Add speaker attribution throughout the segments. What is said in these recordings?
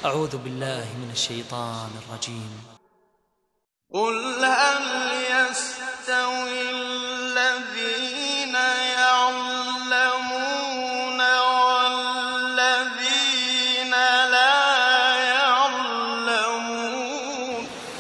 Speaker 1: أعوذ بالله من الشيطان الرجيم.
Speaker 2: قل هل يستوي الذين يعلمون والذين لا يعلمون.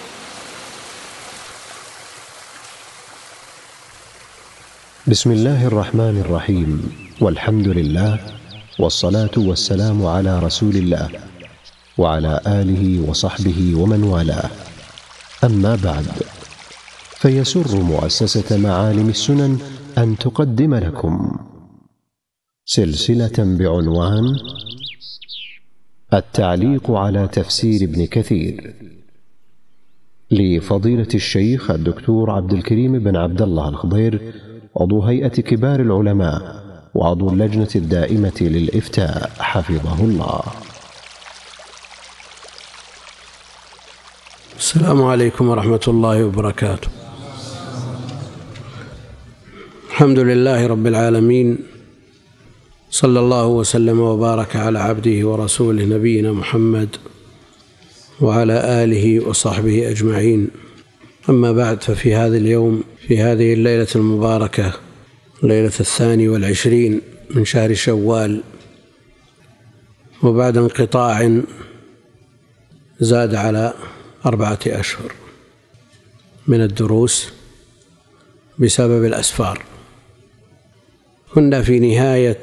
Speaker 3: بسم الله الرحمن الرحيم، والحمد لله، والصلاة والسلام على رسول الله وعلى آله وصحبه ومن والاه. أما بعد، فيسر مؤسسة معالم السنن أن تقدم لكم سلسلة بعنوان التعليق على تفسير ابن كثير لفضيلة الشيخ الدكتور عبد الكريم بن عبد الله الخضير، عضو هيئة كبار العلماء وعضو اللجنة الدائمة للإفتاء، حفظه الله.
Speaker 4: السلام عليكم ورحمة الله وبركاته. الحمد لله رب العالمين، صلى الله وسلم وبارك على عبده ورسوله نبينا محمد وعلى آله وصحبه أجمعين. أما بعد، ففي هذا اليوم، في هذه الليلة المباركة، ليلة 22 من شهر شوال، وبعد انقطاع زاد على 4 أشهر من الدروس بسبب الأسفار، كنا في نهاية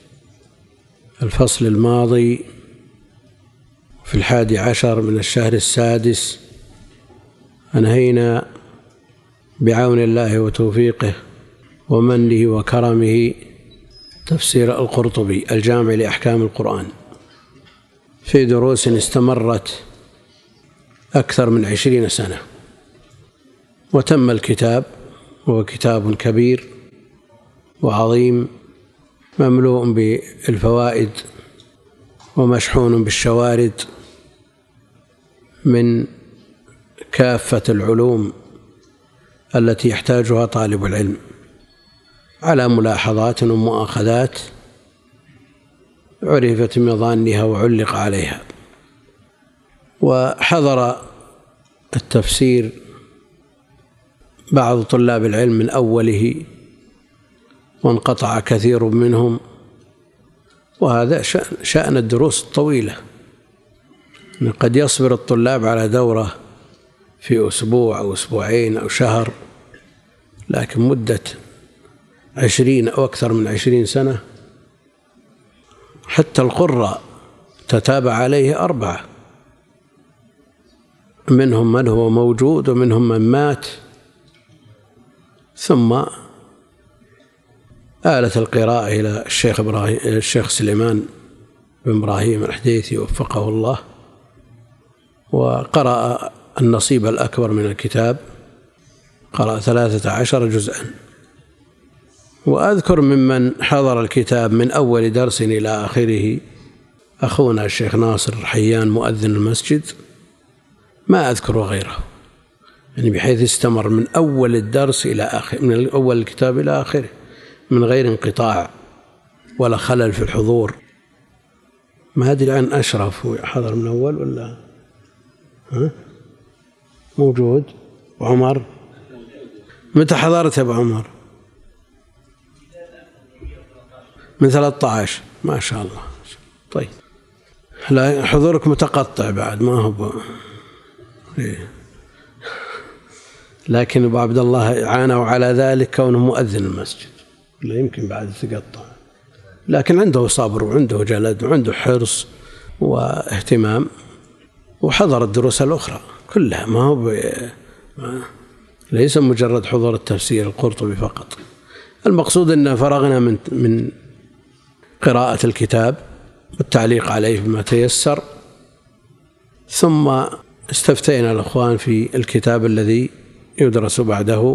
Speaker 4: الفصل الماضي في 11 من الشهر السادس. أنهينا بعون الله وتوفيقه ومنه وكرمه تفسير القرطبي الجامع لأحكام القرآن في دروس استمرت أكثر من 20 سنة، وتم الكتاب، وهو كتاب كبير وعظيم مملوء بالفوائد ومشحون بالشوارد من كافة العلوم التي يحتاجها طالب العلم، على ملاحظات ومؤاخذات عرفت مظانها وعلق عليها. وحضر التفسير بعض طلاب العلم من أوله، وانقطع كثير منهم، وهذا شأن الدروس الطويلة. قد يصبر الطلاب على دورة في أسبوع أو أسبوعين أو شهر، لكن مدة 20 أو أكثر من 20 سنة، حتى القراء تتابع عليه 4، منهم من هو موجود ومنهم من مات، ثم آلت القراءة إلى الشيخ سليمان بن إبراهيم الحديثي وفقه الله، وقرأ النصيب الأكبر من الكتاب، قرأ 13 جزءا. وأذكر ممن حضر الكتاب من أول درس إلى آخره أخونا الشيخ ناصر حيان مؤذن المسجد، ما أذكر غيره، يعني بحيث استمر من أول الدرس إلى آخر، من أول الكتاب إلى آخره، من غير انقطاع ولا خلل في الحضور. ما أدري عن أشرف، هو حضر من أول ولا موجود؟ وعمر متى حضرت يا أبو عمر؟ من 13. ما شاء الله. طيب، لا حضورك متقطع بعد، ما هو لكن أبو عبد الله عانوا على ذلك كونه مؤذن المسجد، لا يمكن بعد تقطع، لكن عنده صبر وعنده جلد وعنده حرص واهتمام، وحضر الدروس الأخرى كلها، ما هو ليس مجرد حضور التفسير القرطبي فقط. المقصود أن فرغنا من قراءة الكتاب والتعليق عليه بما تيسر، ثم استفتينا الأخوان في الكتاب الذي يدرس بعده،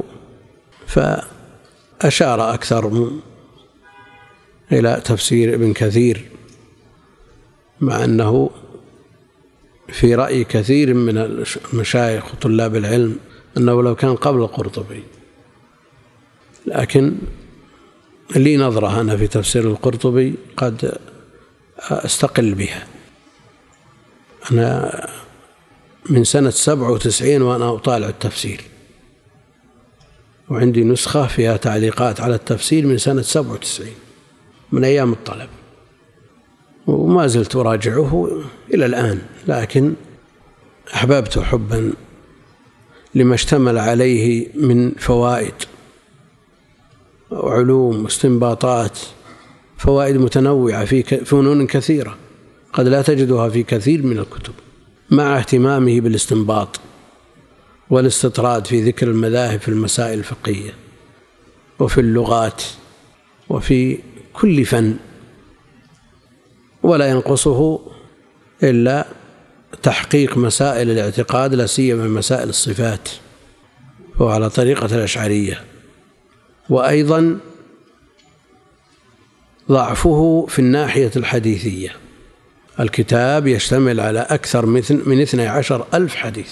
Speaker 4: فأشار أكثر إلى تفسير ابن كثير، مع أنه في رأي كثير من المشايخ وطلاب العلم أنه لو كان قبل القرطبي، لكن لي نظرة أنا في تفسير القرطبي قد أستقل بها. أنا من سنة 97 وأنا أطالع التفسير، وعندي نسخة فيها تعليقات على التفسير من سنة 97 من أيام الطلب، وما زلت أراجعه إلى الآن، لكن أحببت حبا لما اشتمل عليه من فوائد وعلوم واستنباطات، فوائد متنوعة في فنون كثيرة قد لا تجدها في كثير من الكتب، مع اهتمامه بالاستنباط والاستطراد في ذكر المذاهب في المسائل الفقهية وفي اللغات وفي كل فن، ولا ينقصه إلا تحقيق مسائل الاعتقاد، لا سيما مسائل الصفات، هو على طريقة الأشعرية. وأيضا ضعفه في الناحية الحديثية، الكتاب يشتمل على أكثر من 12,000 حديث،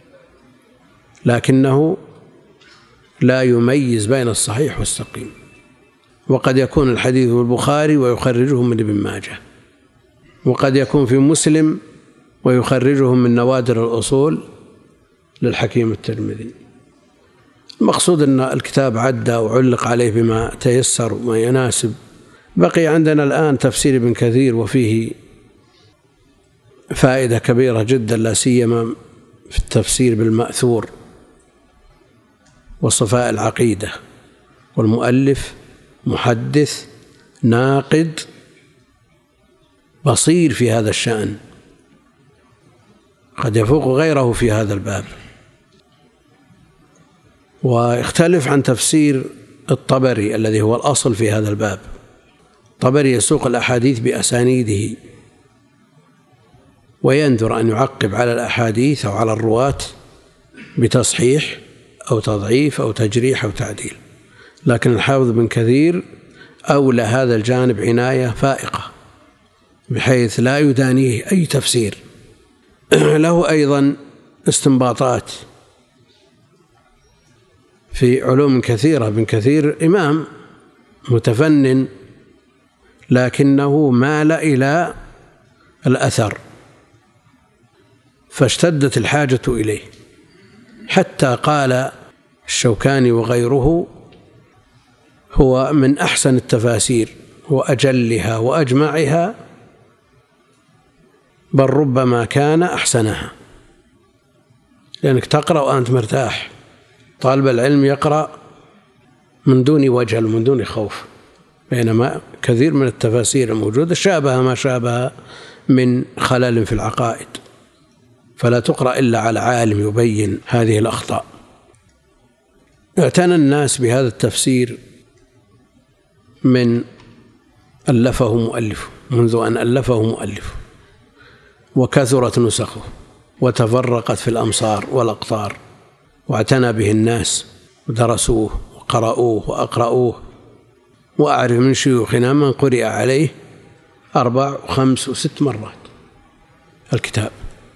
Speaker 4: لكنه لا يميز بين الصحيح والسقيم، وقد يكون الحديث في البخاري ويخرجه من ابن ماجه، وقد يكون في مسلم ويخرجه من نوادر الأصول للحكيم الترمذي. المقصود أن الكتاب عدى وعلق عليه بما تيسر وما يناسب. بقي عندنا الآن تفسير ابن كثير، وفيه فائدة كبيرة جدا، لا سيما في التفسير بالمأثور وصفاء العقيدة، والمؤلف محدث ناقد بصير في هذا الشأن، قد يفوق غيره في هذا الباب. ويختلف عن تفسير الطبري الذي هو الأصل في هذا الباب. الطبري يسوق الأحاديث بأسانيده، ويندر أن يعقب على الأحاديث أو على الرواة بتصحيح أو تضعيف أو تجريح أو تعديل، لكن الحافظ بن كثير أولى هذا الجانب عناية فائقة، بحيث لا يدانيه أي تفسير. له أيضا استنباطات في علوم كثيرة. ابن كثير إمام متفنن، لكنه مال إلى الأثر، فاشتدت الحاجة إليه، حتى قال الشوكاني وغيره هو من أحسن التفاسير وأجلها وأجمعها، بل ربما كان أحسنها، لأنك تقرأ وأنت مرتاح. طالب العلم يقرأ من دون وجل ومن دون خوف، بينما كثير من التفاسير الموجودة شابه ما شابه من خلل في العقائد، فلا تقرأ إلا على عالم يبين هذه الأخطاء. اعتنى الناس بهذا التفسير من ألفه مؤلفه، منذ أن ألفه مؤلفه، وكثرت نسخه وتفرقت في الأمصار والأقطار، واعتنى به الناس ودرسوه وقرأوه وأقرأوه. وأعرف من شيوخنا من قرئ عليه 4 و5 و6 مرات الكتاب.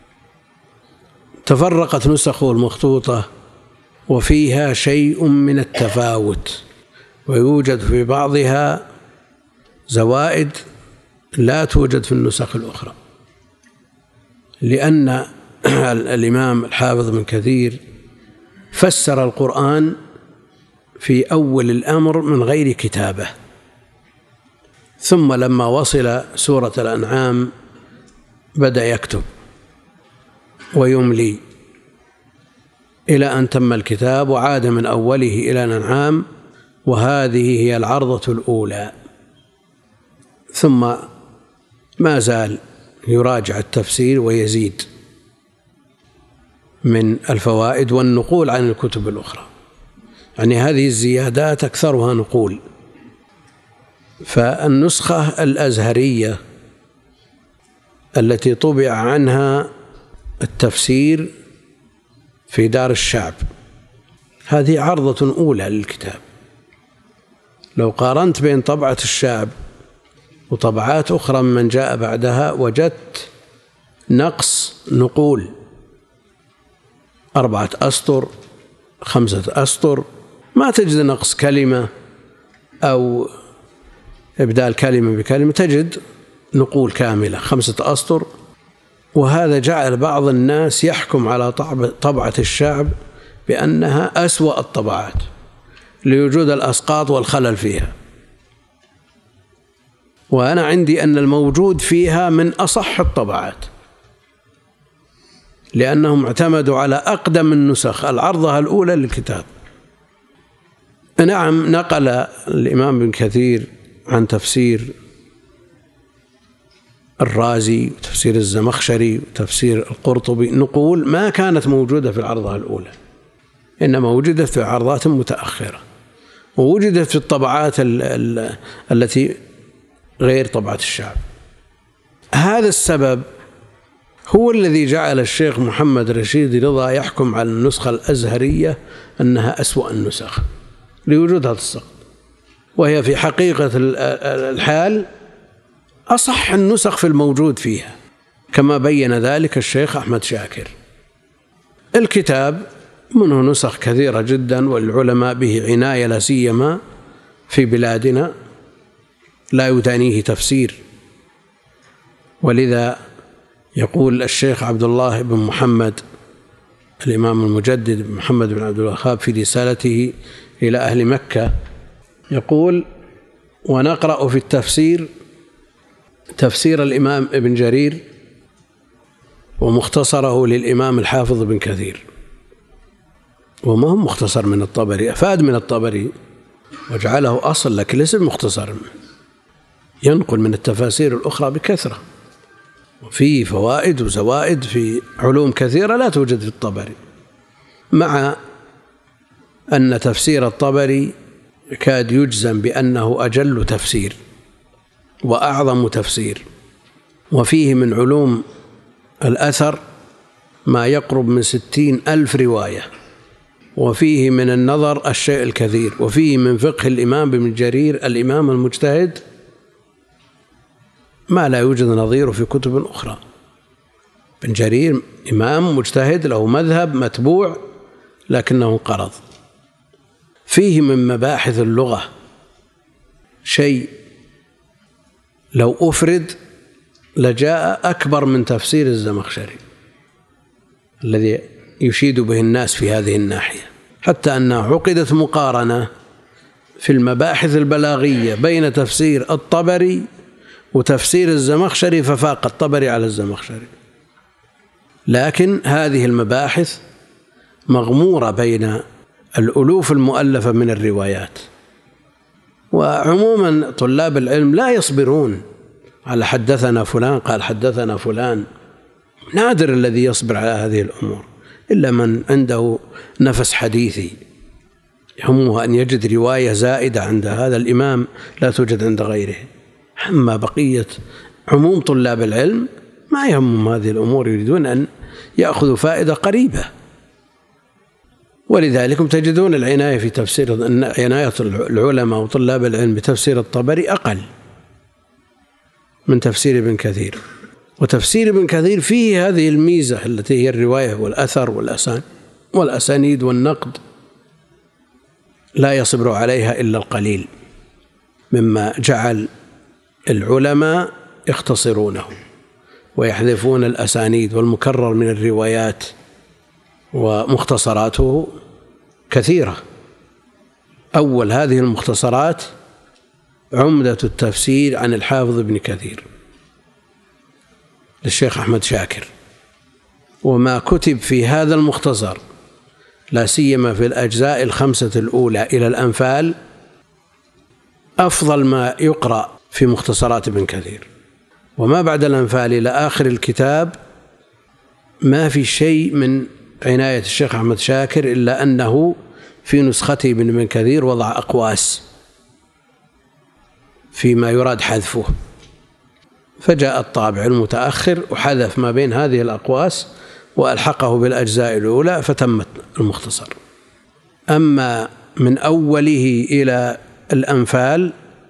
Speaker 4: تفرقت نسخه المخطوطة وفيها شيء من التفاوت، ويوجد في بعضها زوائد لا توجد في النسخ الأخرى، لأن الإمام الحافظ بن كثير فسر القرآن في أول الأمر من غير كتابة، ثم لما وصل سورة الأنعام بدأ يكتب ويملي إلى أن تم الكتاب، وعاد من أوله إلى الأنعام، وهذه هي العرضة الأولى. ثم ما زال يراجع التفسير ويزيد من الفوائد والنقول عن الكتب الأخرى، يعني هذه الزيادات أكثرها نقول. فالنسخة الأزهرية التي طبع عنها التفسير في دار الشعب هذه عرضة أولى للكتاب. لو قارنت بين طبعة الشعب وطبعات أخرى من جاء بعدها وجدت نقص نقول 4 أسطر 5 أسطر، ما تجد نقص كلمة أو إبدال كلمة بكلمة، تجد نقول كاملة 5 أسطر وهذا جعل بعض الناس يحكم على طبعة الشعب بأنها أسوأ الطبعات لوجود الأسقاط والخلل فيها، وأنا عندي أن الموجود فيها من أصح الطبعات، لأنهم اعتمدوا على أقدم النسخ العرضة الأولى للكتاب. نعم، نقل الإمام ابن كثير عن تفسير الرازي وتفسير الزمخشري وتفسير القرطبي نقول ما كانت موجودة في العرضة الأولى، إنما وجدت في عرضات متأخرة، ووجدت في الطبعات التي غير طبعة الشعب. هذا السبب هو الذي جعل الشيخ محمد رشيد رضا يحكم على النسخة الأزهرية أنها أسوأ النسخ لوجود هذا السقط، وهي في حقيقة الحال أصح النسخ في الموجود فيها، كما بين ذلك الشيخ أحمد شاكر. الكتاب منه نسخ كثيرة جدا، والعلماء به عناية، لا سيما في بلادنا لا يدانيه تفسير، ولذا يقول الشيخ عبد الله بن محمد الإمام المجدد محمد بن عبد الوهاب في رسالته إلى أهل مكة يقول: ونقرأ في التفسير تفسير الإمام ابن جرير ومختصره للإمام الحافظ بن كثير، وما هو مختصر من الطبري، أفاد من الطبري وجعله أصل، لكن ليس مختصر، ينقل من التفاسير الأخرى بكثرة، وفيه فوائد وزوائد في علوم كثيرة لا توجد في الطبري، مع أن تفسير الطبري كاد يجزم بأنه أجل تفسير وأعظم تفسير، وفيه من علوم الأثر ما يقرب من 60,000 رواية، وفيه من النظر الشيء الكثير، وفيه من فقه الإمام ابن جرير الإمام المجتهد ما لا يوجد نظيره في كتب أخرى. ابن جرير إمام مجتهد له مذهب متبوع لكنه انقرض. فيه من مباحث اللغة شيء لو أفرد لجاء أكبر من تفسير الزمخشري الذي يشيد به الناس في هذه الناحية، حتى أن عقدت مقارنة في المباحث البلاغية بين تفسير الطبري وتفسير الزمخشري، ففاق الطبري على الزمخشري. لكن هذه المباحث مغمورة بين الألوف المؤلفة من الروايات، وعموما طلاب العلم لا يصبرون على حدثنا فلان قال حدثنا فلان، نادر الذي يصبر على هذه الأمور إلا من عنده نفس حديثي يهمه أن يجد رواية زائدة عند هذا الإمام لا توجد عند غيره. أما بقية عموم طلاب العلم ما يهمهم هذه الأمور، يريدون أن يأخذوا فائدة قريبة، ولذلك تجدون العناية في تفسير، عناية العلماء وطلاب العلم بتفسير الطبري أقل من تفسير ابن كثير. وتفسير ابن كثير فيه هذه الميزة التي هي الرواية والأثر والأسانيد والنقد، لا يصبر عليها إلا القليل، مما جعل العلماء يختصرونه ويحذفون الأسانيد، والمكرر من الروايات ومختصراته كثيرة. أول هذه المختصرات عمدة التفسير عن الحافظ ابن كثير للشيخ أحمد شاكر، وما كتب في هذا المختصر لا سيما في الأجزاء 5 الأولى إلى الأنفال أفضل ما يقرأ في مختصرات ابن كثير، وما بعد الأنفال إلى آخر الكتاب ما في شيء من عناية الشيخ أحمد شاكر إلا أنه في نسخته من ابن كثير وضع أقواس فيما يراد حذفه، فجاء الطابع المتأخر وحذف ما بين هذه الأقواس وألحقه بالأجزاء الأولى فتمت المختصر. أما من أوله إلى الأنفال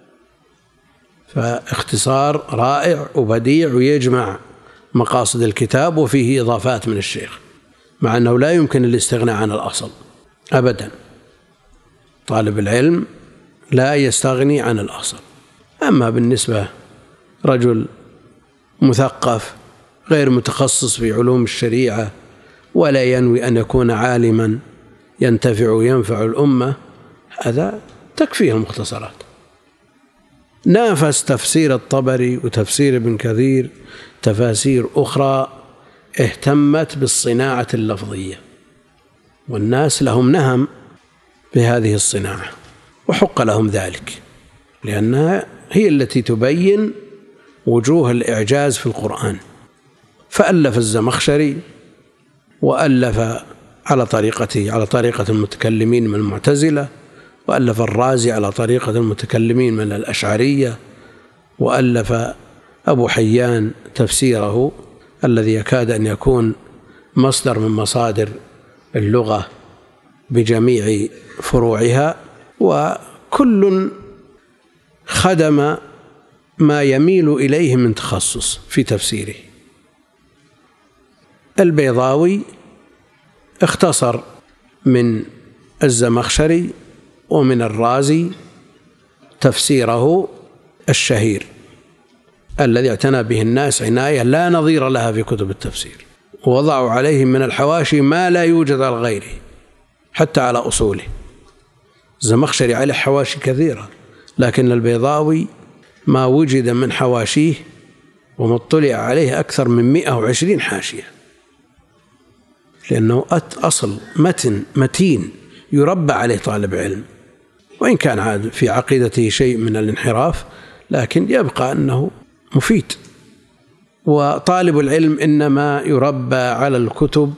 Speaker 4: فاختصار رائع وبديع ويجمع مقاصد الكتاب، وفيه إضافات من الشيخ، مع أنه لا يمكن الاستغناء عن الأصل أبدا. طالب العلم لا يستغني عن الأصل. أما بالنسبة رجل مثقف غير متخصص في علوم الشريعة ولا ينوي أن يكون عالما ينتفع وينفع الأمة، هذا تكفيه المختصرات. نافس تفسير الطبري وتفسير ابن كثير تفاسير أخرى اهتمت بالصناعة اللفظية، والناس لهم نهم بهذه الصناعة وحق لهم ذلك، لأنها هي التي تبين وجوه الإعجاز في القرآن. فألف الزمخشري وألف على طريقة المتكلمين من المعتزلة، وألف الرازي على طريقة المتكلمين من الأشعرية، وألف أبو حيان تفسيره الذي يكاد أن يكون مصدر من مصادر اللغة بجميع فروعها، وكل خدم ما يميل إليه من تخصص في تفسيره. البيضاوي اختصر من الزمخشري ومن الرازي تفسيره الشهير الذي اعتنى به الناس عناية لا نظير لها في كتب التفسير، ووضعوا عليه من الحواشي ما لا يوجد على غيره حتى على أصوله. الزمخشري عليه حواشي كثيرة، لكن البيضاوي ما وجد من حواشيه ومطلع عليه أكثر من 120 حاشية، لأنه أصل متين يربى عليه طالب علم، وإن كان عاد في عقيدته شيء من الانحراف لكن يبقى أنه مفيد. وطالب العلم إنما يربى على الكتب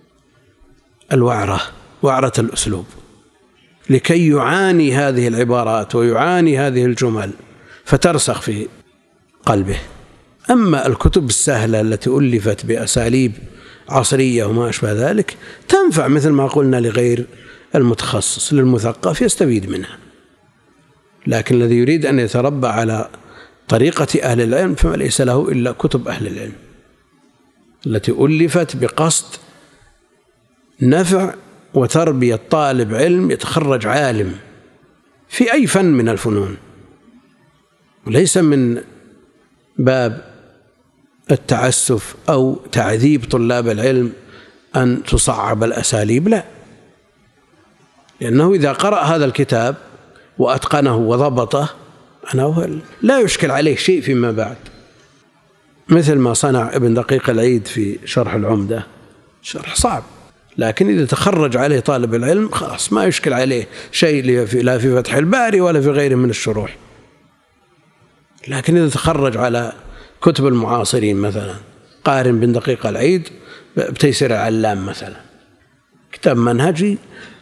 Speaker 4: وعرة الأسلوب لكي يعاني هذه العبارات ويعاني هذه الجمل فترسخ في قلبه. أما الكتب السهلة التي ألفت بأساليب عصرية وما أشبه ذلك تنفع مثل ما قلنا لغير المتخصص، للمثقف يستفيد منها، لكن الذي يريد أن يتربى على طريقة أهل العلم فما ليس له إلا كتب أهل العلم التي ألفت بقصد نفع وتربية طالب علم يتخرج عالم في أي فن من الفنون، وليس من باب التعسف أو تعذيب طلاب العلم أن تصعب الأساليب، لا، لأنه إذا قرأ هذا الكتاب وأتقنه وضبطه لا يشكل عليه شيء فيما بعد، مثل ما صنع ابن دقيق العيد في شرح العمدة. شرح صعب، لكن إذا تخرج عليه طالب العلم خلاص ما يشكل عليه شيء لا في فتح الباري ولا في غيره من الشروح. لكن إذا تخرج على كتب المعاصرين مثلا قارن بن دقيق العيد بتيسير العلام مثلا، كتاب منهجي،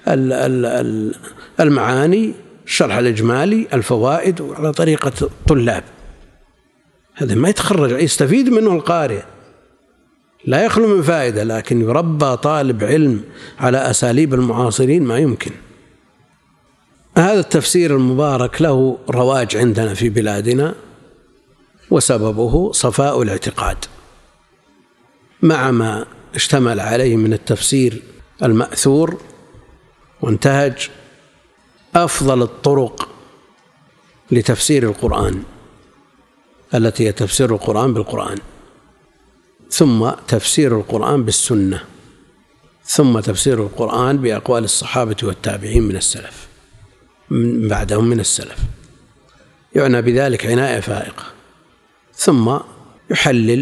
Speaker 4: المعاني، الشرح الإجمالي، الفوائد، على طريقة الطلاب، هذا ما يتخرج يستفيد منه القارئ، لا يخلو من فائدة، لكن يربى طالب علم على أساليب المعاصرين ما يمكن. هذا التفسير المبارك له رواج عندنا في بلادنا، وسببه صفاء الاعتقاد مع ما اشتمل عليه من التفسير المأثور، وانتهج أفضل الطرق لتفسير القرآن التي هي تفسير القرآن بالقرآن، ثم تفسير القرآن بالسنة، ثم تفسير القرآن بأقوال الصحابة والتابعين من السلف من بعدهم من السلف، يعنى بذلك عناية فائقة، ثم يحلل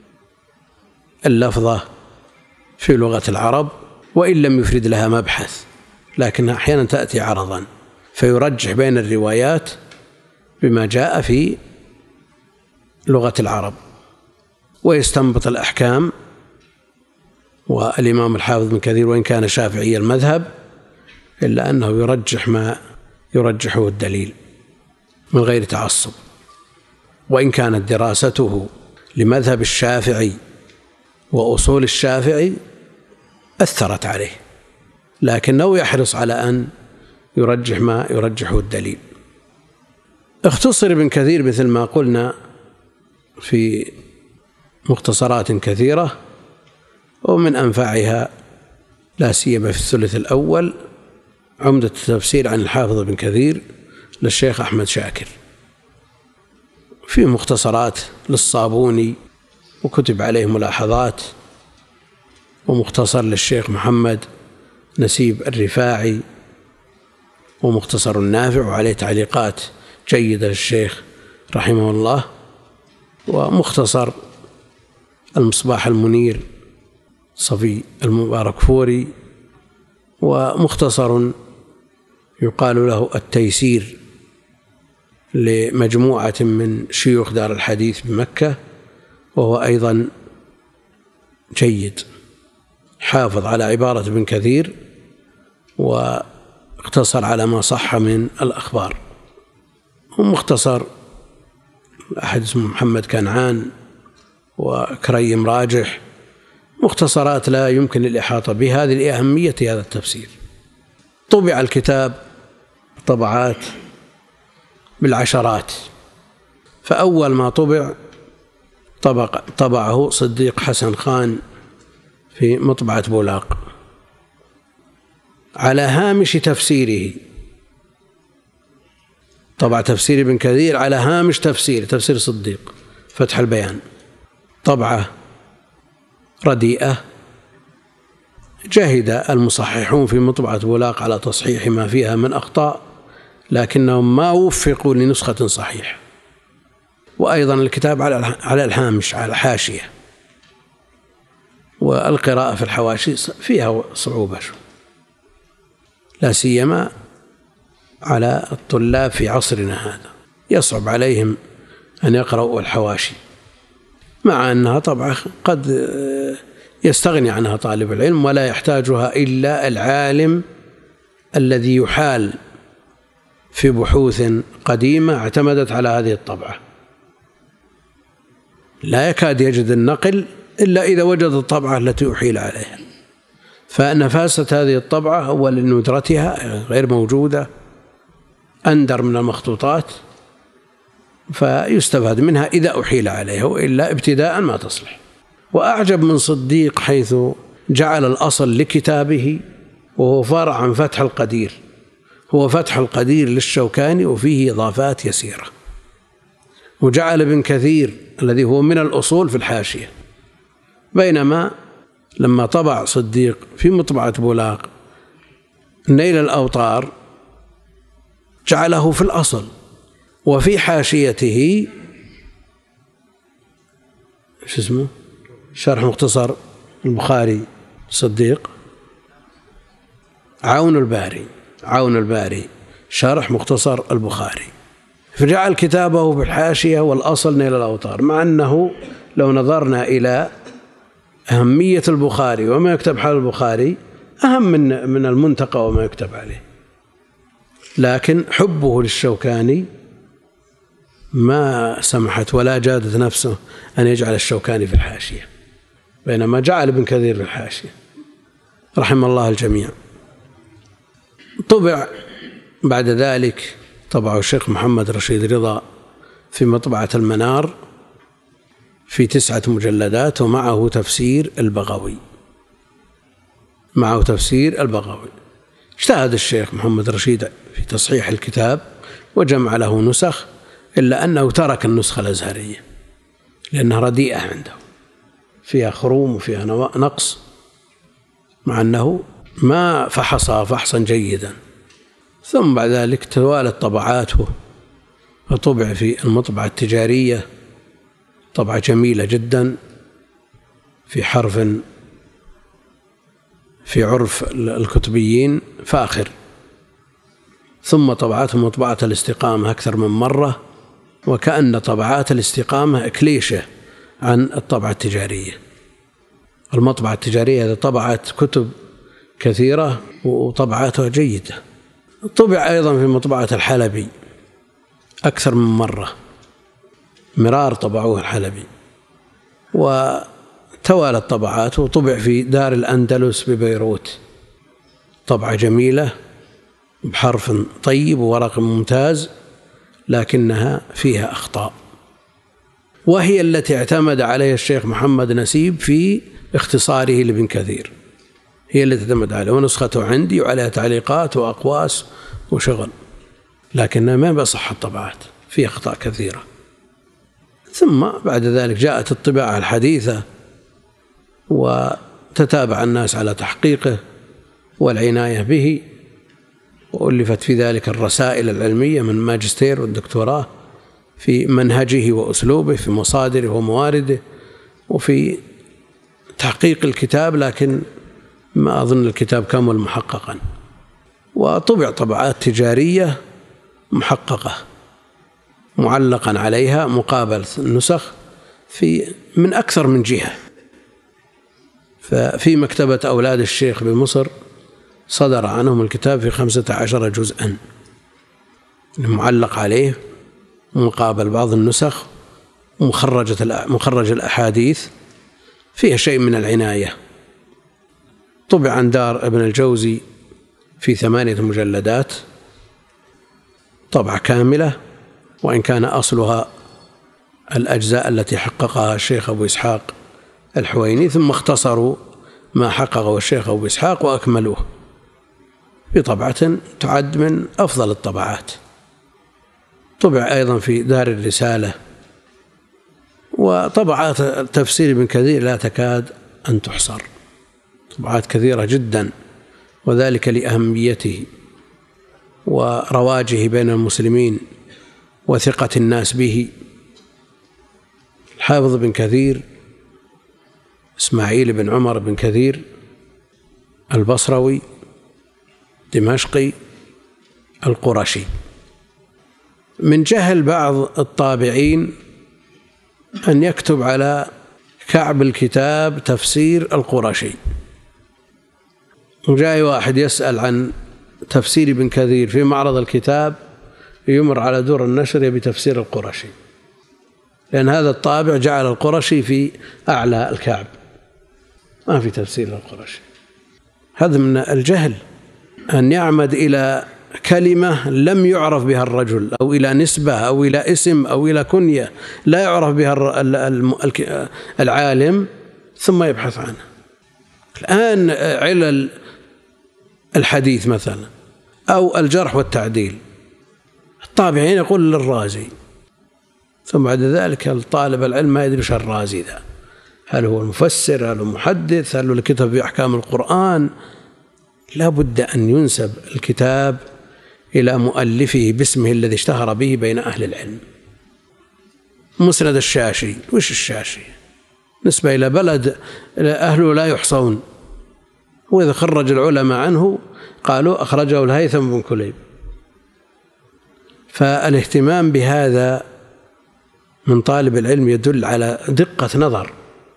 Speaker 4: اللفظة في لغة العرب وإن لم يفرد لها مبحث، لكنها أحيانا تأتي عرضا فيرجح بين الروايات بما جاء في لغة العرب ويستنبط الأحكام. والإمام الحافظ ابن كثير وإن كان شافعي المذهب إلا أنه يرجح ما يرجحه الدليل من غير تعصب، وإن كانت دراسته لمذهب الشافعي وأصول الشافعي أثرت عليه، لكنه يحرص على أن يرجح ما يرجحه الدليل. اختصر ابن كثير مثل ما قلنا في مختصرات كثيرة، ومن أنفعها لا سيما في الثلث الأول عمدة التفسير عن الحافظ ابن كثير للشيخ أحمد شاكر، في مختصرات للصابوني وكتب عليه ملاحظات، ومختصر للشيخ محمد نسيب الرفاعي، ومختصر النافع، وعليه تعليقات جيدة للشيخ رحمه الله، ومختصر المصباح المنير صفي المباركفوري، ومختصر يقال له التيسير لمجموعة من شيوخ دار الحديث بمكة، وهو أيضا جيد، حافظ على عبارة ابن كثير واقتصر على ما صح من الأخبار. ومختصر أحد اسمه محمد كنعان وكريم راجح، مختصرات لا يمكن الإحاطة بهذه لأهمية هذا التفسير. طبع الكتاب طبعات بالعشرات، فأول ما طبعه صديق حسن خان في مطبعة بولاق على هامش تفسيره. طبع تفسير ابن كثير على هامش تفسير صديق فتح البيان، طبعة رديئة. جهد المصححون في مطبعة بولاق على تصحيح ما فيها من أخطاء، لكنهم ما وفقوا لنسخة صحيحة. وأيضا الكتاب على الهامش، على الحاشية، والقراءة في الحواشي فيها صعوبة، لا سيما على الطلاب في عصرنا هذا، يصعب عليهم أن يقرأوا الحواشي، مع أنها طبعا قد يستغني عنها طالب العلم ولا يحتاجها إلا العالم الذي يحال في بحوث قديمة اعتمدت على هذه الطبعة، لا يكاد يجد النقل إلا إذا وجد الطبعة التي أحيل عليها. فنفاسة هذه الطبعة أول ندرتها غير موجودة، أندر من المخطوطات، فيستفاد منها إذا أحيل عليها، وإلا ابتداء ما تصلح. وأعجب من صديق حيث جعل الأصل لكتابه وهو فرع عن فتح القدير، هو فتح القدير للشوكاني وفيه إضافات يسيرة، وجعل ابن كثير الذي هو من الأصول في الحاشية، بينما لما طبع صديق في مطبعة بولاق نيل الأوطار جعله في الأصل، وفي حاشيته شرح مختصر البخاري صديق عون الباري شرح مختصر البخاري، فجعل كتابه بالحاشية والأصل نيل الأوطار، مع أنه لو نظرنا إلى أهمية البخاري وما يكتب حال البخاري أهم من المنتقى وما يكتب عليه، لكن حبه للشوكاني ما سمحت ولا جادت نفسه أن يجعل الشوكاني في الحاشية، بينما جعل ابن كثير في الحاشية رحم الله الجميع. طبع بعد ذلك طبعه الشيخ محمد رشيد رضا في مطبعة المنار في 9 مجلدات، ومعه تفسير البغوي. اجتهد الشيخ محمد رشيد في تصحيح الكتاب وجمع له نسخ، إلا أنه ترك النسخة الأزهرية لأنها رديئة عنده، فيها خروم وفيها نقص، مع أنه ما فحصها فحصا جيدا. ثم بعد ذلك توالت طبعاته، فطبع في المطبعة التجارية طبعة جميلة جدا في حرف في عرف الكتبيين فاخر. ثم طبعته مطبعة الاستقامة أكثر من مرة، وكأن طبعات الاستقامة إكليشة عن الطبعة التجارية. المطبعة التجارية طبعت كتب كثيرة وطبعاتها جيدة. طبع أيضا في مطبعة الحلبي أكثر من مرة، مرار طبعوه الحلبي، وتوالت طبعاته. وطبع في دار الأندلس ببيروت طبعة جميلة بحرف طيب وورق ممتاز، لكنها فيها أخطاء، وهي التي اعتمد عليها الشيخ محمد نسيب في اختصاره لابن كثير، هي التي اعتمد عليها، ونسخته عندي وعليها تعليقات وأقواس وشغل، لكنها ما بصح الطبعات، فيها أخطاء كثيرة. ثم بعد ذلك جاءت الطباعة الحديثة وتتابع الناس على تحقيقه والعناية به، وألفت في ذلك الرسائل العلمية من الماجستير والدكتوراه في منهجه وأسلوبه، في مصادره وموارده، وفي تحقيق الكتاب، لكن ما أظن الكتاب كامل محققا، وطبع طبعات تجارية محققة معلقا عليها مقابل النسخ من أكثر من جهة. ففي مكتبة أولاد الشيخ بمصر صدر عنهم الكتاب في 15 جزءا معلق عليه مقابل بعض النسخ، مخرج الأحاديث فيها شيء من العناية. طبع عن دار ابن الجوزي في 8 مجلدات طبعة كاملة، وإن كان أصلها الأجزاء التي حققها الشيخ أبو إسحاق الحويني، ثم اختصروا ما حققه الشيخ أبو إسحاق وأكملوه بطبعة تعد من أفضل الطبعات. طبع أيضا في دار الرسالة، وطبعات تفسير ابن كثير لا تكاد أن تحصر، طبعات كثيرة جدا، وذلك لأهميته ورواجه بين المسلمين وثقة الناس به. الحافظ بن كثير إسماعيل بن عمر بن كثير البصروي دمشقي القرشي. من جهل بعض الطابعين أن يكتب على كعب الكتاب تفسير القرشي، وجاء واحد يسأل عن تفسير ابن كثير في معرض الكتاب، يمر على دور النشر بتفسير القرشي، لأن هذا الطابع جعل القرشي في أعلى الكعب، ما في تفسير القرشي. هذا من الجهل أن يعمد إلى كلمة لم يعرف بها الرجل، أو إلى نسبة، أو إلى اسم، أو إلى كنية لا يعرف بها العالم، ثم يبحث عنها. الآن علل الحديث مثلا أو الجرح والتعديل، الطابعين يقول للرازي، ثم بعد ذلك الطالب العلم ما يدري وش الرازي ذا، هل هو المفسر، هل هو محدث، هل هو الكتاب في أحكام القرآن. لا بد أن ينسب الكتاب إلى مؤلفه باسمه الذي اشتهر به بين أهل العلم. مسند الشاشي، وش الشاشي؟ نسبة إلى بلد أهله لا يحصون، وإذا خرج العلماء عنه قالوا أخرجه الهيثم بن كليب. فالاهتمام بهذا من طالب العلم يدل على دقة نظر.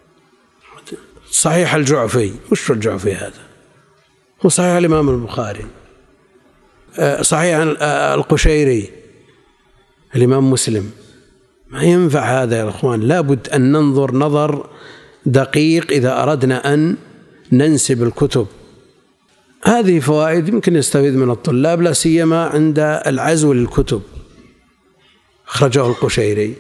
Speaker 4: صحيح الجعفي، وش الجعفي هذا؟ هو صحيح الإمام البخاري، صحيح القشيري، الإمام مسلم. ما ينفع هذا يا أخوان، لا بد أن ننظر نظر دقيق إذا أردنا أن ننسب الكتب. هذه فوائد يمكن يستفيد من الطلاب، لا سيما عند العزو للكتب. أخرجه القشيري،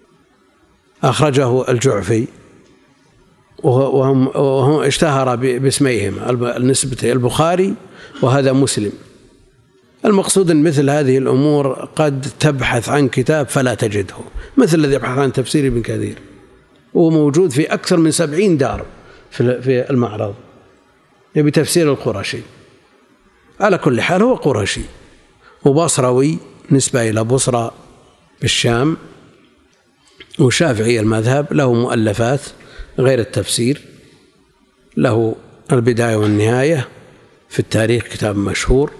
Speaker 4: أخرجه الجعفي، وهم اشتهر باسميهما النسبة البخاري وهذا مسلم. المقصود أن مثل هذه الأمور قد تبحث عن كتاب فلا تجده، مثل الذي يبحث عن تفسير ابن كثير، وموجود في أكثر من 70 دار في المعرض بتفسير القرشي. على كل حال هو قرشي وبصروي، نسبة إلى بصرى بالشام، وشافعي المذهب، له مؤلفات غير التفسير، له البداية والنهاية في التاريخ، كتاب مشهور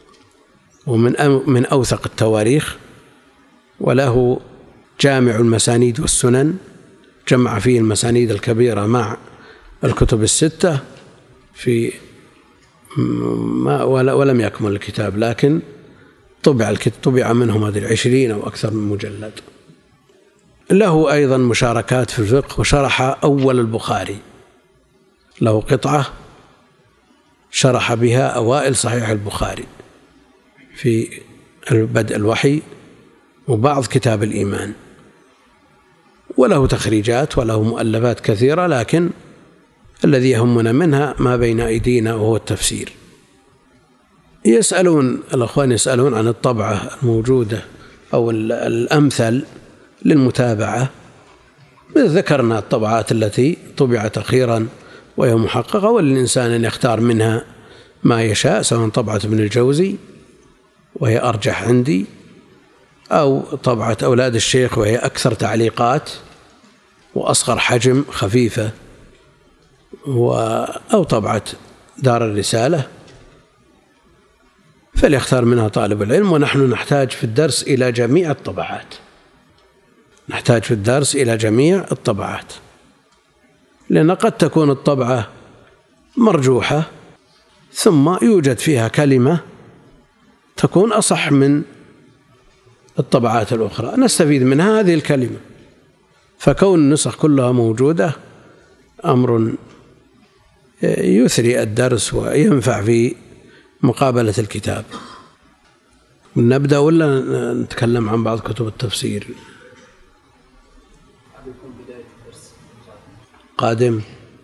Speaker 4: ومن أوثق التواريخ، وله جامع المسانيد والسنن، جمع فيه المسانيد الكبيرة مع الكتب الستة في ولم يكمل الكتاب، لكن طبع منهم 20 أو أكثر من مجلد. له أيضا مشاركات في الفقه، وشرح أول البخاري، له قطعة شرح بها أوائل صحيح البخاري في بدء الوحي وبعض كتاب الإيمان، وله تخريجات وله مؤلفات كثيرة، لكن الذي يهمنا منها ما بين أيدينا وهو التفسير. الأخوان يسألون عن الطبعة الموجودة أو الأمثل للمتابعة ذكرنا الطبعات التي طبعت أخيرا وهي محققة، وللإنسان أن يختار منها ما يشاء، سواء طبعة ابن الجوزي وهي أرجح عندي، أو طبعة أولاد الشيخ وهي أكثر تعليقات وأصغر حجم خفيفة، أو طبعة دار الرسالة، فليختار منها طالب العلم. ونحن نحتاج في الدرس إلى جميع الطبعات، نحتاج في الدرس إلى جميع الطبعات، لأن قد تكون الطبعة مرجوحة ثم يوجد فيها كلمة تكون أصح من الطبعات الأخرى، نستفيد من هذه الكلمة، فكون النسخ كلها موجودة أمر يثري الدرس وينفع في مقابلة الكتاب. نبدأ ولا نتكلم عن بعض كتب التفسير؟ قادم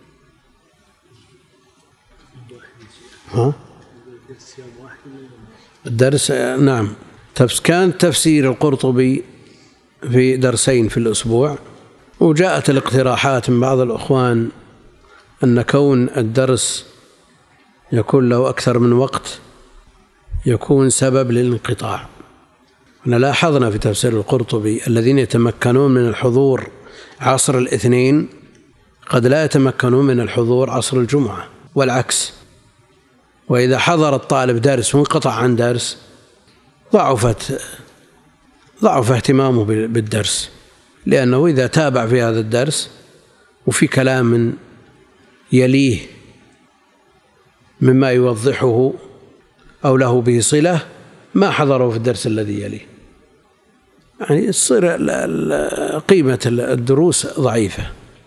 Speaker 4: الدرس، نعم. كان تفسير القرطبي في درسين في الأسبوع، وجاءت الاقتراحات من بعض الأخوان أن كون الدرس يكون له أكثر من وقت يكون سبب للانقطاع. لاحظنا في تفسير القرطبي الذين يتمكنون من الحضور عصر الاثنين قد لا يتمكنون من الحضور عصر الجمعة، والعكس. وإذا حضر الطالب درس وانقطع عن درس ضعف اهتمامه بالدرس، لأنه إذا تابع في هذا الدرس وفي كلام يليه مما يوضحه أو له به صلة ما حضره في الدرس الذي يليه، يعني تصير قيمة الدروس ضعيفة.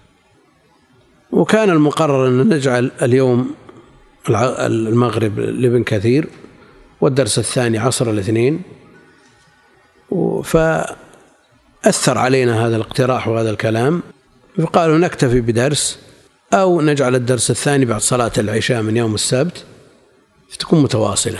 Speaker 4: وكان المقرر أن نجعل اليوم المغرب لابن كثير والدرس الثاني عصر الاثنين، فأثر علينا هذا الاقتراح وهذا الكلام، فقالوا نكتفي بدرس أو نجعل الدرس الثاني بعد صلاة العشاء من يوم السبت تكون متواصلة.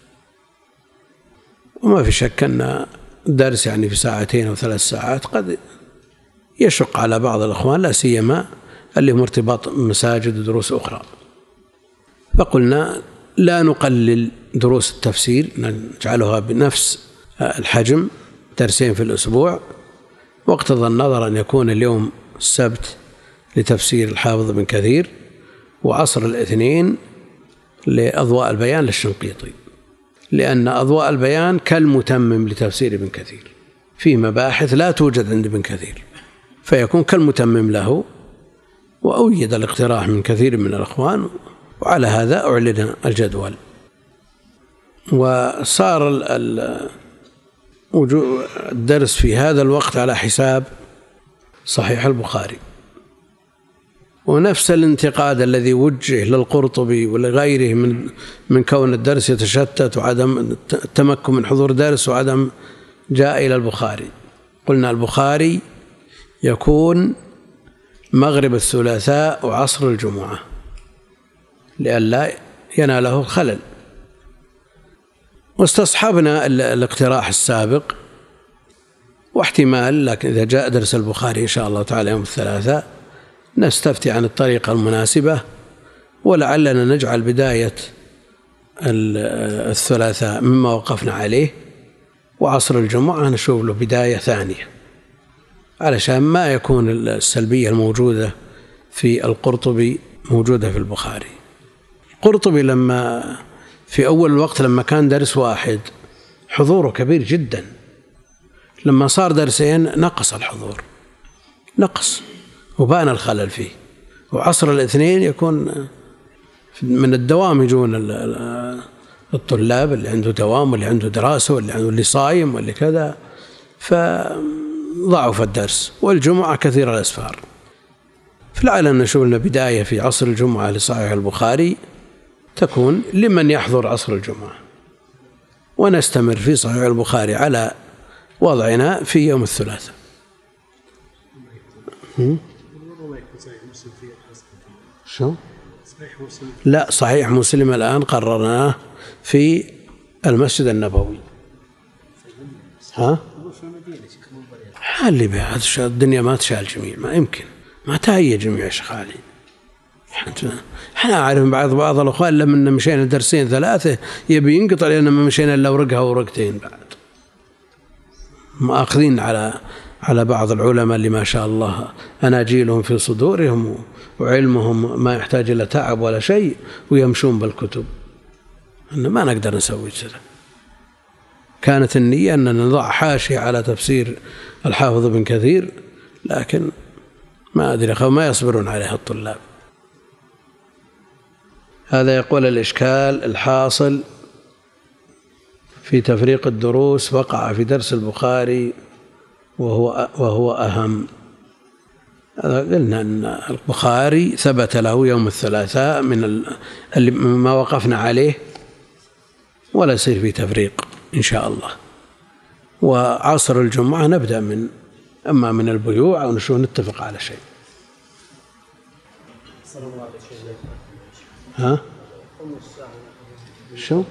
Speaker 4: وما في شك أن الدرس يعني في ساعتين أو 3 ساعات قد يشق على بعض الأخوان، لا سيما اللي هم ارتباط مساجد ودروس أخرى. فقلنا لا نقلل دروس التفسير، نجعلها بنفس الحجم، درسين في الأسبوع، واقتضى النظر أن يكون اليوم السبت لتفسير الحافظ بن كثير، وعصر الاثنين لأضواء البيان للشنقيطي، لأن أضواء البيان كالمتمم لتفسير ابن كثير، فيه مباحث لا توجد عند ابن كثير، فيكون كالمتمم له. وأوجد الاقتراح من كثير من الأخوان، وعلى هذا أعلن الجدول. وصار الدرس في هذا الوقت على حساب صحيح البخاري، ونفس الانتقاد الذي وجه للقرطبي ولغيره من كون الدرس يتشتت وعدم التمكن من حضور درس وعدم جاء إلى البخاري. قلنا البخاري يكون مغرب الثلاثاء وعصر الجمعة لئلا يناله خلل، واستصحبنا الاقتراح السابق واحتمال، لكن إذا جاء درس البخاري إن شاء الله تعالى يوم الثلاثاء نستفتي عن الطريقة المناسبة، ولعلنا نجعل بداية الثلاثاء مما وقفنا عليه، وعصر الجمعة نشوف له بداية ثانية، علشان ما يكون السلبية الموجودة في القرطبي موجودة في البخاري. القرطبي لما في أول الوقت لما كان درس واحد حضوره كبير جدا، لما صار درسين نقص الحضور، نقص وبان الخلل فيه. وعصر الاثنين يكون من الدوام، يجون الطلاب اللي عنده دوام واللي عنده دراسة واللي صايم واللي كذا، فضعف الدرس. والجمعة كثير الأسفار، فلعلنا نشوف لنا بداية في عصر الجمعة لصحيح البخاري تكون لمن يحضر عصر الجمعة، ونستمر في صحيح البخاري على وضعنا في يوم الثلاثاء. شو؟ لا، صحيح مسلم الآن قررناه في المسجد النبوي. اللي بها الدنيا ما تشاء الجميع، ما يمكن، ما تهيأ جميع يا شيخ علي. احنا أعرف بعض الأخوان لما مشينا درسين ثلاثة يبي ينقطع لأن ما مشينا إلا ورقة ورقتين بعد. مأخذين على بعض العلماء اللي ما شاء الله أناجيلهم في صدورهم وعلمهم ما يحتاج إلى تعب ولا شيء ويمشون بالكتب. إن ما نقدر نسوي كذا. كانت النية أن نضع حاشية على تفسير الحافظ ابن كثير، لكن ما أدري ما يصبرون عليها الطلاب. هذا يقول الإشكال الحاصل في تفريق الدروس وقع في درس البخاري وهو أهم. قلنا أن البخاري ثبت له يوم الثلاثاء من ما وقفنا عليه، ولا يصير في تفريق إن شاء الله. وعصر الجمعة نبدأ أما من البيوع أو نشوف نتفق على شيء. ها؟ شو؟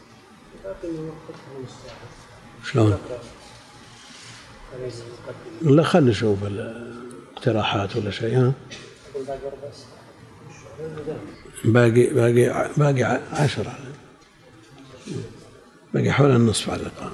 Speaker 4: شلون؟ لا خلنا نشوف الاقتراحات ولا شيء. ها؟ باقي 10، باقي حول النصف على الأقل.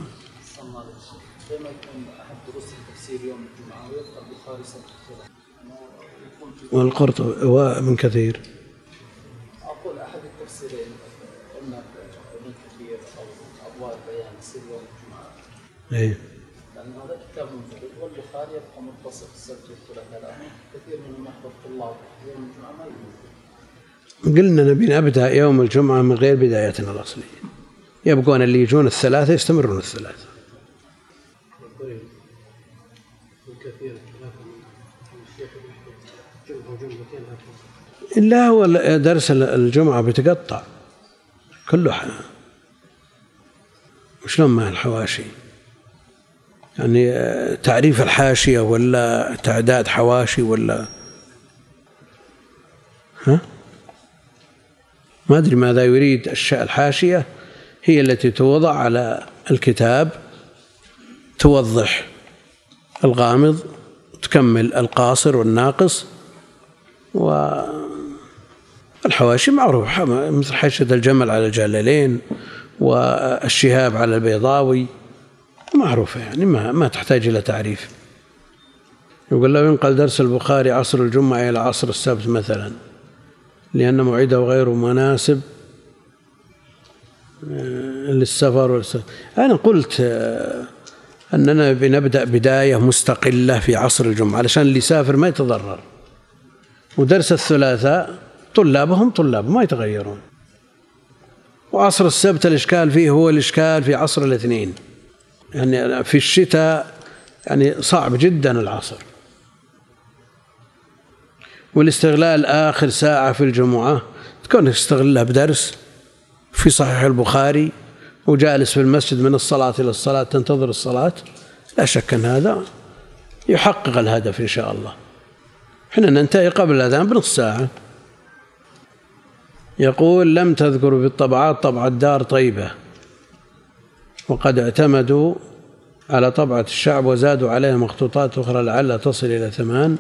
Speaker 4: والقرطبي وابن كثير.
Speaker 5: أقول أحد التفسيرين إما ابن كثير أو أبواب بيان يصير يوم الجمعة.
Speaker 4: إيه.
Speaker 5: لأن هذا كتاب منفرد والبخاري يبقى متصل السبت والثلاثاء، كثير منهم يحضر طلاب يوم الجمعة ما يجوز.
Speaker 4: قلنا نبي نبدأ يوم الجمعة من غير بدايتنا الأصلية، يبقون اللي يجون الثلاثة يستمرون الثلاثة. إلا هو درس الجمعة بيتقطع كله وشلون مع الحواشي؟ يعني تعريف الحاشية ولا تعداد حواشي ولا ها؟ ما أدري ماذا يريد. الحاشية هي التي توضع على الكتاب توضح الغامض تكمل القاصر والناقص. والحواشي معروف مثل حاشية الجمل على الجلالين والشهاب على البيضاوي معروفة، يعني ما تحتاج إلى تعريف. يقول لو ينقل درس البخاري عصر الجمعة إلى عصر السبت مثلا لأن موعده غير مناسب للسفر أنا قلت أننا بنبدأ بداية مستقلة في عصر الجمعة علشان اللي يسافر ما يتضرر، ودرس الثلاثاء طلابهم ما يتغيرون، وعصر السبت الإشكال فيه هو الإشكال في عصر الاثنين. يعني في الشتاء يعني صعب جدا العصر، والاستغلال آخر ساعة في الجمعة تكون تستغلها بدرس في صحيح البخاري وجالس في المسجد من الصلاة إلى الصلاة تنتظر الصلاة، لا شك أن هذا يحقق الهدف إن شاء الله. حين ننتهي قبل الأذان بنص ساعة. يقول لم تذكر بالطبعات طبعة دار طيبة، وقد اعتمدوا على طبعة الشعب وزادوا عليها مخطوطات أخرى لعلها تصل إلى 8.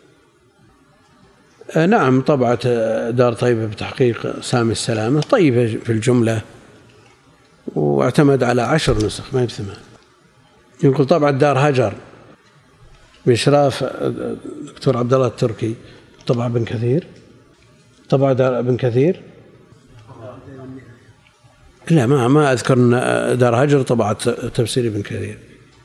Speaker 4: نعم طبعة دار طيبة بتحقيق سامي السلامة طيبة في الجملة، واعتمد على 10 نسخ ما هي ب8. يقول طبعة دار هجر بإشراف دكتور عبد الله التركي، طبعة ابن كثير، طبعة دار ابن كثير. لا ما أذكر أن دار هجر طبعة تفسير ابن كثير.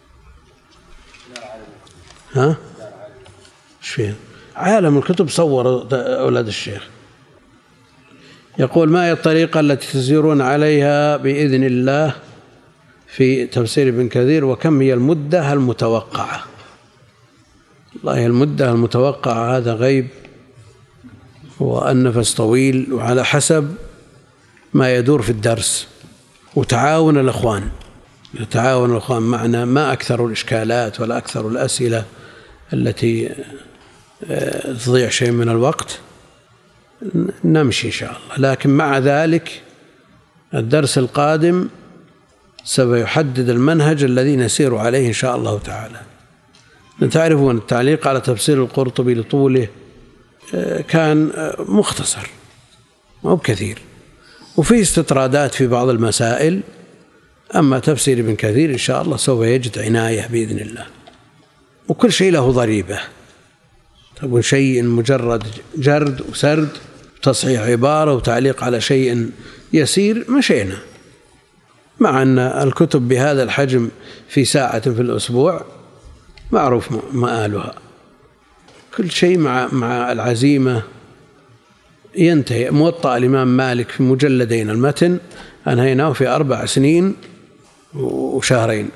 Speaker 4: ها؟ ايش فيها؟ عالم الكتب صور أولاد الشيخ. يقول ما هي الطريقة التي تسيرون عليها بإذن الله في تفسير ابن كثير، وكم هي المدة المتوقعة؟ والله المدة المتوقعة هذا غيب، والنفس طويل، وعلى حسب ما يدور في الدرس وتعاون الأخوان. يتعاون الأخوان معنا، ما أكثر الإشكالات ولا أكثر الأسئلة التي تضيع شيء من الوقت، نمشي إن شاء الله. لكن مع ذلك الدرس القادم سوف يحدد المنهج الذي نسير عليه إن شاء الله تعالى. تعرفون التعليق على تفسير القرطبي لطوله كان مختصر مو بكثير، وفي استطرادات في بعض المسائل. أما تفسير ابن كثير إن شاء الله سوف يجد عناية بإذن الله، وكل شيء له ضريبة. تقول شيء مجرد جرد وسرد وتصحيح عبارة وتعليق على شيء يسير مشينا، مع أن الكتب بهذا الحجم في ساعة في الأسبوع معروف مآلها. كل شيء مع العزيمة ينتهي. موطأ الإمام مالك في مجلدين المتن أنهيناه في 4 سنين وشهرين،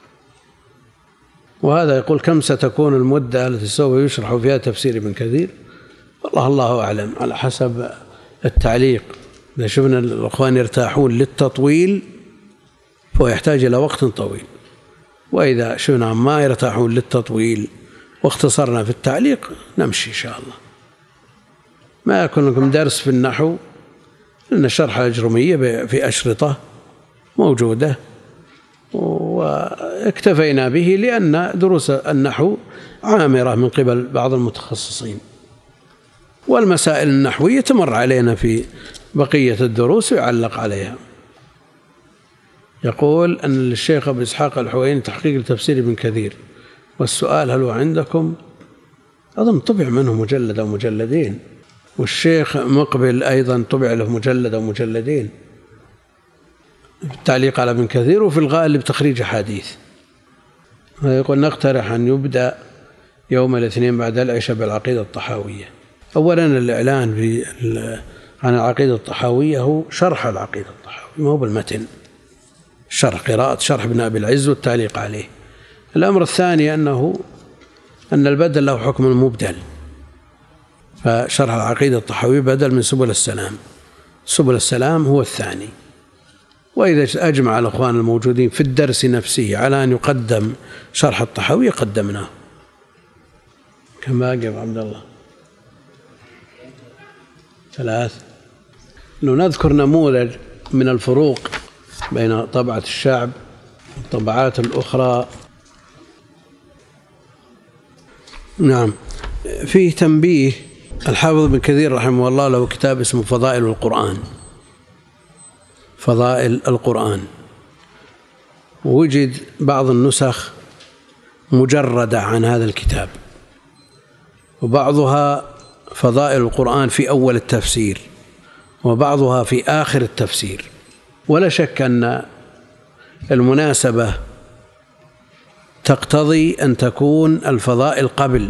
Speaker 4: وهذا يقول كم ستكون المدة التي سوف يشرح فيها تفسير ابن كثير؟ والله الله أعلم، على حسب التعليق. إذا شفنا الأخوان يرتاحون للتطويل فهو يحتاج إلى وقت طويل، وإذا شفنا ما يرتاحون للتطويل واختصرنا في التعليق نمشي إن شاء الله. ما يكون لكم درس في النحو، لأن شرح الأجرمية في أشرطة موجودة واكتفينا به، لأن دروس النحو عامرة من قبل بعض المتخصصين، والمسائل النحوية تمر علينا في بقية الدروس ويعلق عليها. يقول أن للشيخ أبو إسحاق الحويني تحقيق لتفسير ابن كثير، والسؤال هل هو عندكم؟ أظن طبع منه مجلد أو مجلدين، والشيخ مقبل أيضا طبع له مجلد أو مجلدين التعليق على ابن كثير، وفي الغالب تخريج أحاديث. يقول نقترح أن يبدأ يوم الاثنين بعد العشاء بالعقيدة الطحاوية. أولا الإعلان عن العقيدة الطحاوية هو شرح العقيدة الطحاوية، ما هو بالمتن، شرح قراءة شرح ابن أبي العز والتعليق عليه. الأمر الثاني أن البدل له حكم المبدل، فشرح العقيدة الطحاوية بدل من سبل السلام، سبل السلام هو الثاني. وإذا أجمع الأخوان الموجودين في الدرس نفسه على أن يقدم شرح الطحاوية قدمناه. كم باقي يا عبد الله؟ 3. نذكر نموذج من الفروق بين طبعة الشعب والطبعات الأخرى. نعم، فيه تنبيه. الحافظ ابن كثير رحمه الله له كتاب اسمه فضائل القرآن، فضائل القرآن، ووجد بعض النسخ مجردة عن هذا الكتاب، وبعضها فضائل القرآن في أول التفسير وبعضها في آخر التفسير. ولا شك أن المناسبة تقتضي أن تكون الفضائل قبل،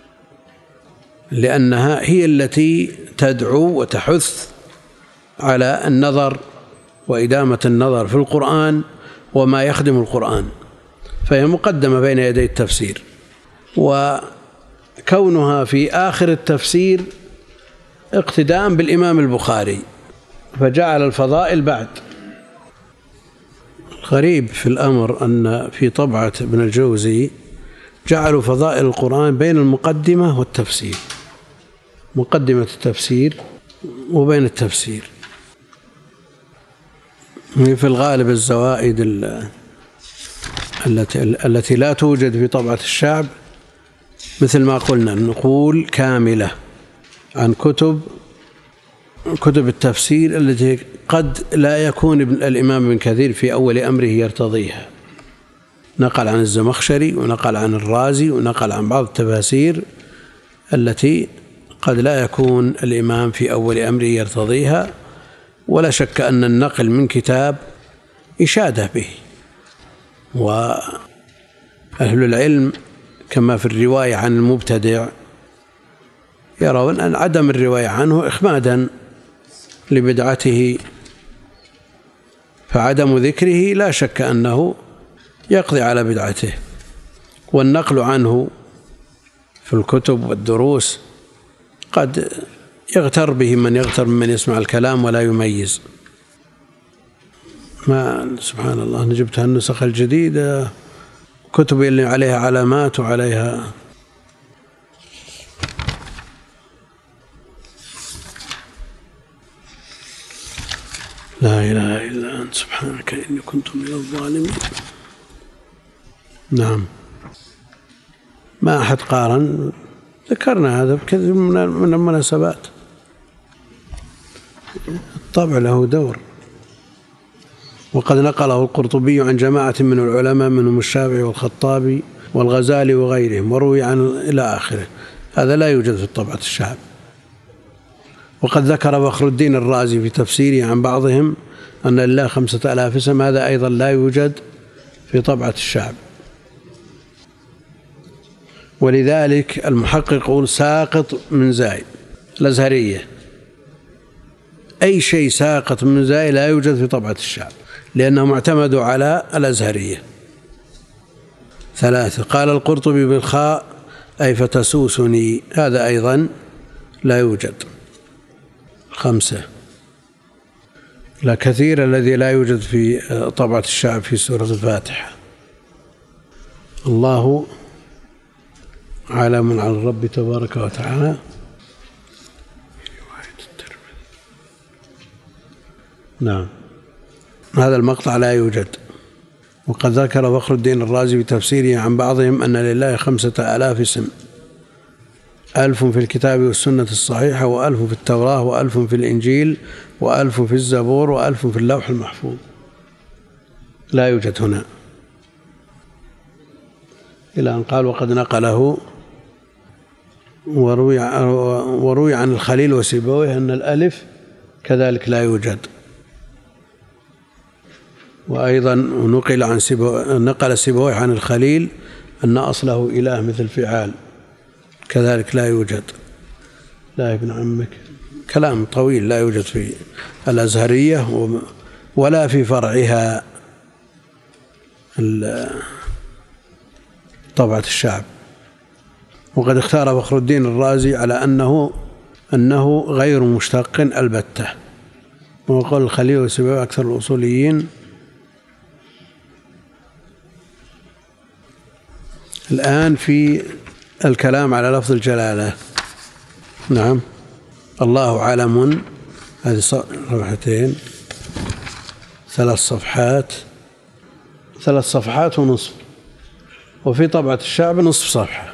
Speaker 4: لأنها هي التي تدعو وتحث على النظر وإدامة النظر في القرآن وما يخدم القرآن، فهي مقدمة بين يدي التفسير. وكونها في آخر التفسير اقتداء بالإمام البخاري، فجعل الفضائل بعد. غريب في الأمر أن في طبعة ابن الجوزي جعلوا فضائل القرآن بين المقدمة والتفسير، مقدمة التفسير وبين التفسير. في الغالب الزوائد التي لا توجد في طبعة الشعب، مثل ما قلنا، نقول كاملة عن كتب التفسير التي قد لا يكون الإمام ابن كثير في أول أمره يرتضيها. نقل عن الزمخشري ونقل عن الرازي ونقل عن بعض التفاسير التي قد لا يكون الإمام في أول أمره يرتضيها. ولا شك أن النقل من كتاب إشادة به، وأهل العلم كما في الرواية عن المبتدع يرون أن عدم الرواية عنه إخمادا لبدعته، فعدم ذكره لا شك أنه يقضي على بدعته. والنقل عنه في الكتب والدروس قد يغتر به من يغتر ممن يسمع الكلام ولا يميز. ما سبحان الله، نجبتها النسخ الجديدة كتب اللي عليها علامات وعليها لا إله إلا أنت سبحانك إني كنت من الظالمين. نعم، ما أحد قارن، ذكرنا هذا بكثير من المناسبات. الطبع له دور. وقد نقله القرطبي عن جماعة من العلماء منهم الشافعي والخطابي والغزالي وغيرهم، وروي عن إلى آخره. هذا لا يوجد في طبعة الشعب. وقد ذكر فخر الدين الرازي في تفسيره عن بعضهم أن لله 5000 اسم، هذا أيضا لا يوجد في طبعة الشعب. ولذلك المحقق يقول ساقط من زاي الأزهرية، أي شيء ساقط من زاي لا يوجد في طبعة الشعب، لأنهم اعتمدوا على الأزهرية. 3. قال القرطبي بالخاء أي فتسوسني، هذا أيضا لا يوجد. 5. لا كثير الذي لا يوجد في طبعة الشعب في سورة الفاتحة. الله عالم على الرب تبارك وتعالى. نعم، هذا المقطع لا يوجد. وقد ذكر فخر الدين الرازي بتفسيره عن بعضهم أن لله 5000 اسم، 1000 في الكتاب والسنة الصحيحة، و1000 في التوراة، و1000 في الإنجيل، و1000 في الزبور، و1000 في اللوح المحفوظ. لا يوجد هنا. إلى أن قال وقد نقله وروي عن الخليل وسيبويه أن الألف كذلك لا يوجد. وأيضا نقل سيبويه عن الخليل أن أصله إله مثل فعال، كذلك لا يوجد. لا يا ابن عمك، كلام طويل لا يوجد في الأزهرية ولا في فرعها طبعة الشعب. وقد اختار فخر الدين الرازي على أنه غير مشتق البتة، وقال الخليل وسيبويه أكثر الأصوليين. الآن في الكلام على لفظ الجلالة. نعم، الله عالم، هذه صفحتين، 3 صفحات ونصف، وفي طبعة الشعب نصف صفحة،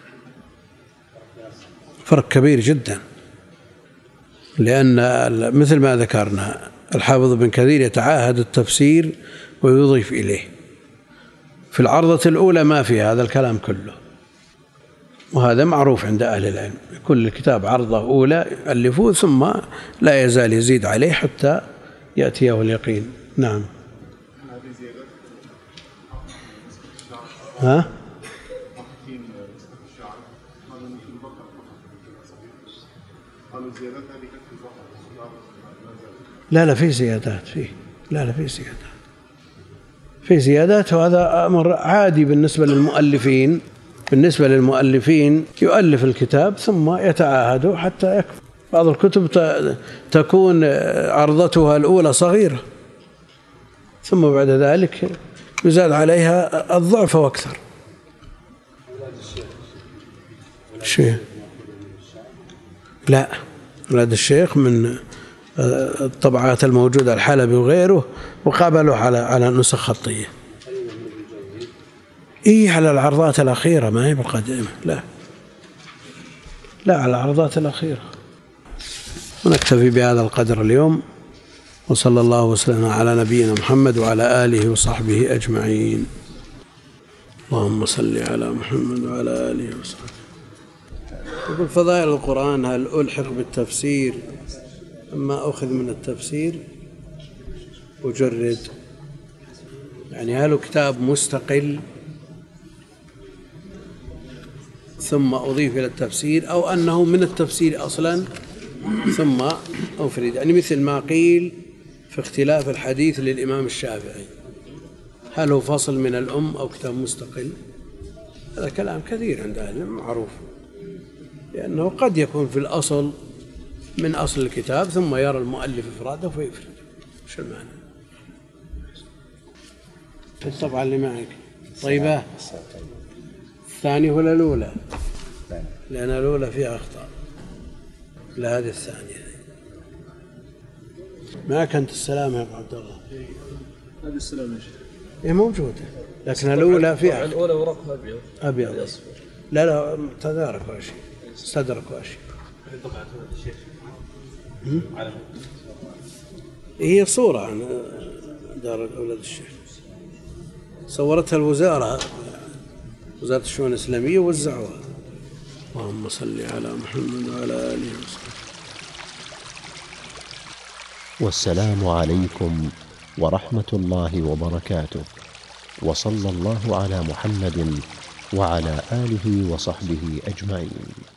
Speaker 4: فرق كبير جدا. لأن مثل ما ذكرنا الحافظ ابن كثير يتعاهد التفسير ويضيف إليه. في العرضة الأولى ما في هذا الكلام كله، وهذا معروف عند أهل العلم. كل كتاب عرضة أولى يؤلفوه ثم لا يزال يزيد عليه حتى يأتيه اليقين. نعم. ها؟ لا في زيادات فيه. لا في زيادات، في زيادات، وهذا أمر عادي بالنسبة للمؤلفين. بالنسبة للمؤلفين يؤلف الكتاب ثم يتعاهد حتى يكفي. بعض الكتب تكون عرضتها الأولى صغيرة ثم بعد ذلك يزاد عليها الضعف وأكثر. شيء لا، أولاد الشيخ من الطبعات الموجودة الحلبي وغيره، وقابلوا على نسخ خطية. على العرضات الأخيرة، ما هي بالقديمة. لا على العرضات الأخيرة. ونكتفي بهذا القدر اليوم، وصلى الله وسلم على نبينا محمد وعلى آله وصحبه أجمعين. اللهم صل على محمد وعلى آله وصحبه. يقول فضائل القرآن هل ألحق بالتفسير أما أخذ من التفسير أجرد؟ يعني هل كتاب مستقل ثم أضيف إلى التفسير، أو أنه من التفسير أصلا ثم أفرد؟ يعني مثل ما قيل في اختلاف الحديث للإمام الشافعي، هل هو فصل من الأم أو كتاب مستقل؟ هذا كلام كثير عند أهل العلم معروف، لأنه قد يكون في الأصل من أصل الكتاب ثم يرى المؤلف إفراده فيفرد. شو المعنى؟ الطبعة اللي معك طيبة، الثانية ولا الأولى؟ لأن الأولى فيها أخطاء، لا هذه الثانية. معك أنت السلام يا أبو عبد الله؟
Speaker 5: هذه السلام يا شيخ.
Speaker 4: موجودة، لكن الأولى فيها
Speaker 5: الأولى ورقها أبيض.
Speaker 4: لا تدارك ولا شيء، استدرك ولا شيء. هي صورة عن دار أولاد الشيخ، صورتها الوزارة، وزارة الشؤون الإسلامية، ووزعوها. اللهم صل على محمد وعلى آله وصحبه.
Speaker 3: والسلام عليكم ورحمة الله وبركاته، وصلى الله على محمد وعلى آله وصحبه أجمعين.